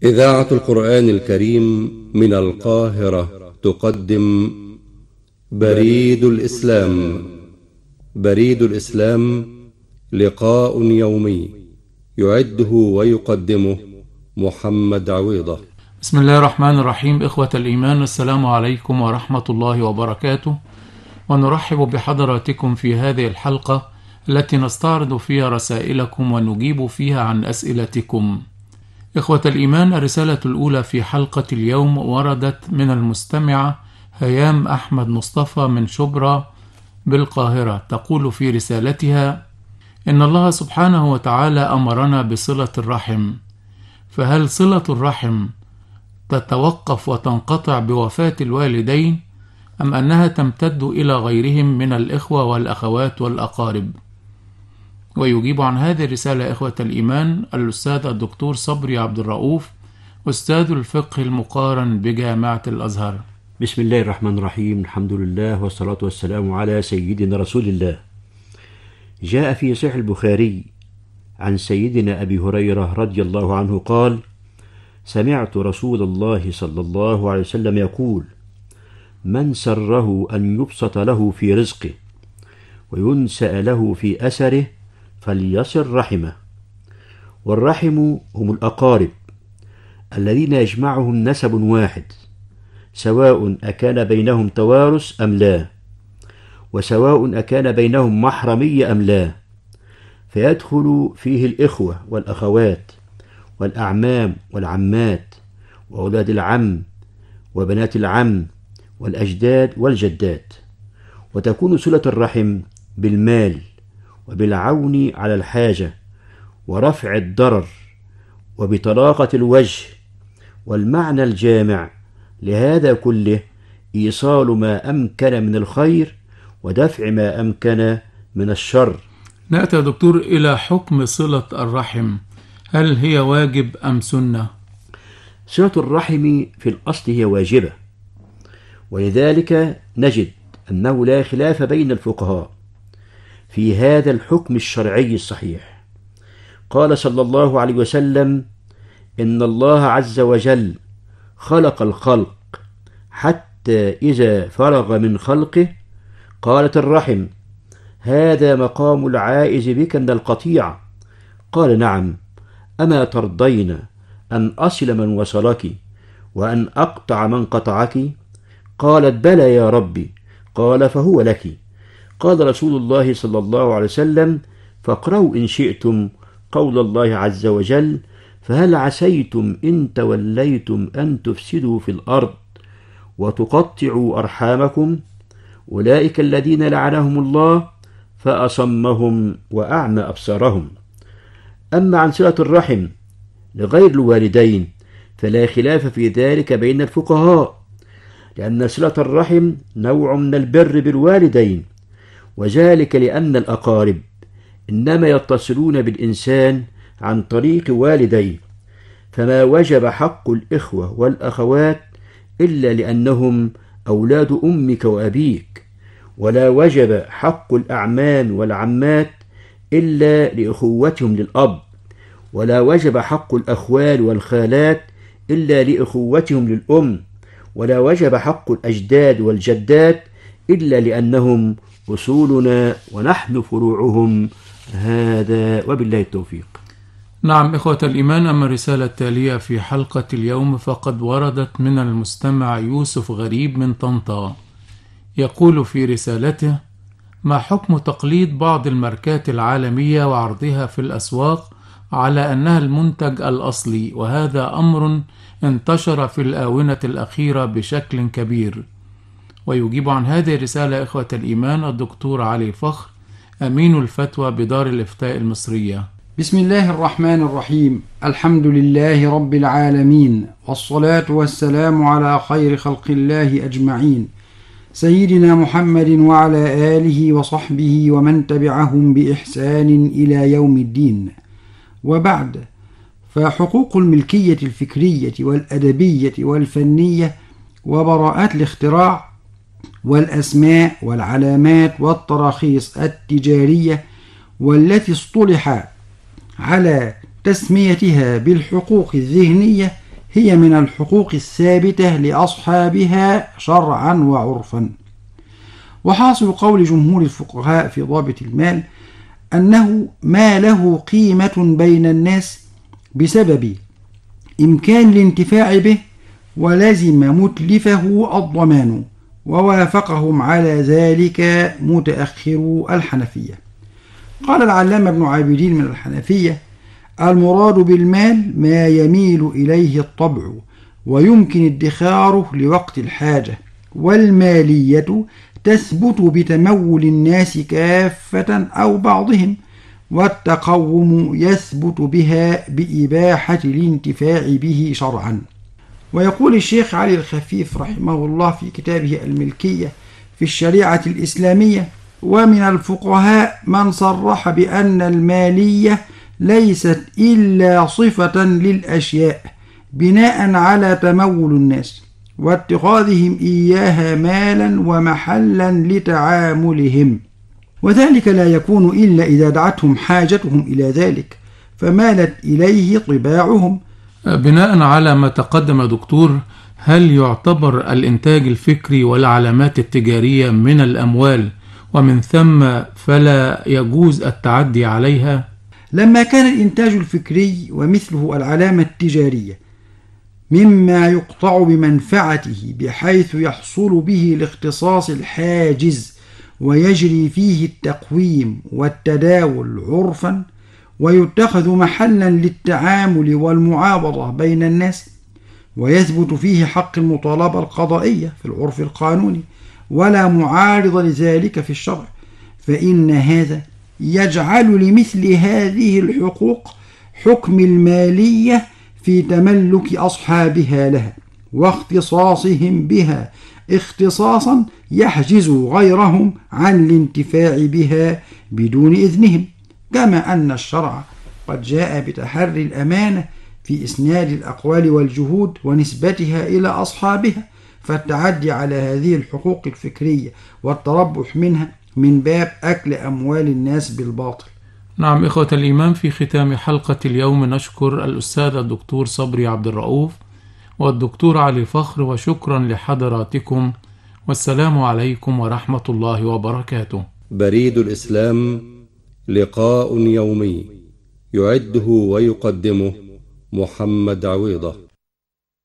إذاعة القرآن الكريم من القاهرة تقدم بريد الإسلام. بريد الإسلام لقاء يومي يعده ويقدمه محمد عويضة. بسم الله الرحمن الرحيم. إخوة الإيمان، السلام عليكم ورحمة الله وبركاته، ونرحب بحضراتكم في هذه الحلقة التي نستعرض فيها رسائلكم ونجيب فيها عن أسئلتكم. إخوة الإيمان، الرسالة الأولى في حلقة اليوم وردت من المستمعة هيام أحمد مصطفى من شبرا بالقاهرة. تقول في رسالتها: إن الله سبحانه وتعالى أمرنا بصلة الرحم، فهل صلة الرحم تتوقف وتنقطع بوفاة الوالدين، أم أنها تمتد إلى غيرهم من الإخوة والأخوات والأقارب؟ ويجيب عن هذه الرسالة إخوة الإيمان الأستاذ الدكتور صبري عبد الرؤوف، أستاذ الفقه المقارن بجامعة الأزهر. بسم الله الرحمن الرحيم، الحمد لله والصلاة والسلام على سيدنا رسول الله. جاء في صحيح البخاري عن سيدنا أبي هريرة رضي الله عنه قال: سمعت رسول الله صلى الله عليه وسلم يقول: من سره أن يبسط له في رزقه وينسأ له في أثره فليصل رحمه. والرحم هم الأقارب الذين يجمعهم نسب واحد، سواء أكان بينهم توارث أم لا، وسواء أكان بينهم محرمية أم لا، فيدخل فيه الإخوة والأخوات والأعمام والعمات وأولاد العم وبنات العم والأجداد والجدات. وتكون صلة الرحم بالمال وبالعون على الحاجة ورفع الضرر وبطلاقة الوجه. والمعنى الجامع لهذا كله إيصال ما أمكن من الخير ودفع ما أمكن من الشر. نأتي يا دكتور إلى حكم صلة الرحم، هل هي واجب أم سنة؟ صلة الرحم في الأصل هي واجبة، ولذلك نجد أنه لا خلاف بين الفقهاء في هذا الحكم الشرعي الصحيح. قال صلى الله عليه وسلم: إن الله عز وجل خلق الخلق حتى إذا فرغ من خلقه قالت الرحم: هذا مقام العائز بك من القطيعة. قال: نعم، أما ترضين أن أصل من وصلك وأن أقطع من قطعك؟ قالت: بلى يا ربي. قال: فهو لك. قال رسول الله صلى الله عليه وسلم: فاقرأوا إن شئتم قول الله عز وجل: فهل عسيتم إن توليتم أن تفسدوا في الأرض وتقطعوا أرحامكم؟ أولئك الذين لعنهم الله فأصمهم وأعمى أبصارهم. أما عن صلة الرحم لغير الوالدين فلا خلاف في ذلك بين الفقهاء، لأن صلة الرحم نوع من البر بالوالدين، وذلك لأن الأقارب إنما يتصلون بالإنسان عن طريق والديه، فما وجب حق الإخوة والأخوات إلا لأنهم أولاد أمك وأبيك، ولا وجب حق الأعمام والعمات إلا لأخوتهم للأب، ولا وجب حق الأخوال والخالات إلا لأخوتهم للأم، ولا وجب حق الأجداد والجدات إلا لأنهم أصولنا ونحن فروعهم. هذا وبالله التوفيق. نعم إخوة الإيمان، أما الرسالة التالية في حلقة اليوم فقد وردت من المستمع يوسف غريب من طنطا. يقول في رسالته: ما حكم تقليد بعض الماركات العالمية وعرضها في الأسواق على أنها المنتج الأصلي، وهذا أمر انتشر في الآونة الأخيرة بشكل كبير؟ ويجيب عن هذه الرسالة إخوة الإيمان الدكتور علي فخر، أمين الفتوى بدار الإفتاء المصرية. بسم الله الرحمن الرحيم، الحمد لله رب العالمين، والصلاة والسلام على خير خلق الله أجمعين، سيدنا محمد وعلى آله وصحبه ومن تبعهم بإحسان إلى يوم الدين. وبعد، فحقوق الملكية الفكرية والأدبية والفنية وبراءات الاختراع والأسماء والعلامات والتراخيص التجارية والتي اصطلح على تسميتها بالحقوق الذهنية هي من الحقوق الثابتة لأصحابها شرعا وعرفا. وحاصل قول جمهور الفقهاء في ضابط المال أنه ما له قيمة بين الناس بسبب إمكان الانتفاع به ولزم متلفه الضمان، ووافقهم على ذلك متأخرو الحنفية. قال العلامة ابن عابدين من الحنفية: المراد بالمال ما يميل إليه الطبع ويمكن ادخاره لوقت الحاجة، والمالية تثبت بتمول الناس كافة أو بعضهم، والتقوم يثبت بها بإباحة الانتفاع به شرعا. ويقول الشيخ علي الخفيف رحمه الله في كتابه الملكية في الشريعة الإسلامية: ومن الفقهاء من صرح بأن المالية ليست إلا صفة للأشياء بناء على تمول الناس واتخاذهم إياها مالا ومحلا لتعاملهم، وذلك لا يكون إلا إذا دعتهم حاجتهم إلى ذلك فمالت إليه طباعهم. بناء على ما تقدم دكتور، هل يعتبر الإنتاج الفكري والعلامات التجارية من الأموال ومن ثم فلا يجوز التعدي عليها؟ لما كان الإنتاج الفكري ومثله العلامة التجارية مما يقطع بمنفعته بحيث يحصل به الاختصاص الحاجز ويجري فيه التقويم والتداول عرفا ويتخذ محلا للتعامل والمعاوضة بين الناس، ويثبت فيه حق المطالبة القضائية في العرف القانوني ولا معارض لذلك في الشرع، فإن هذا يجعل لمثل هذه الحقوق حكم المالية في تملك أصحابها لها واختصاصهم بها اختصاصا يحجز غيرهم عن الانتفاع بها بدون إذنهم، كما أن الشرع قد جاء بتحري الأمانة في إسناد الأقوال والجهود ونسبتها إلى أصحابها، فالتعدي على هذه الحقوق الفكرية والتربح منها من باب أكل أموال الناس بالباطل. نعم إخوة الإيمان، في ختام حلقة اليوم نشكر الأستاذ الدكتور صبري عبد الرؤوف والدكتور علي فخر، وشكرا لحضراتكم، والسلام عليكم ورحمة الله وبركاته. بريد الإسلام، لقاء يومي يعده ويقدمه محمد عويضة.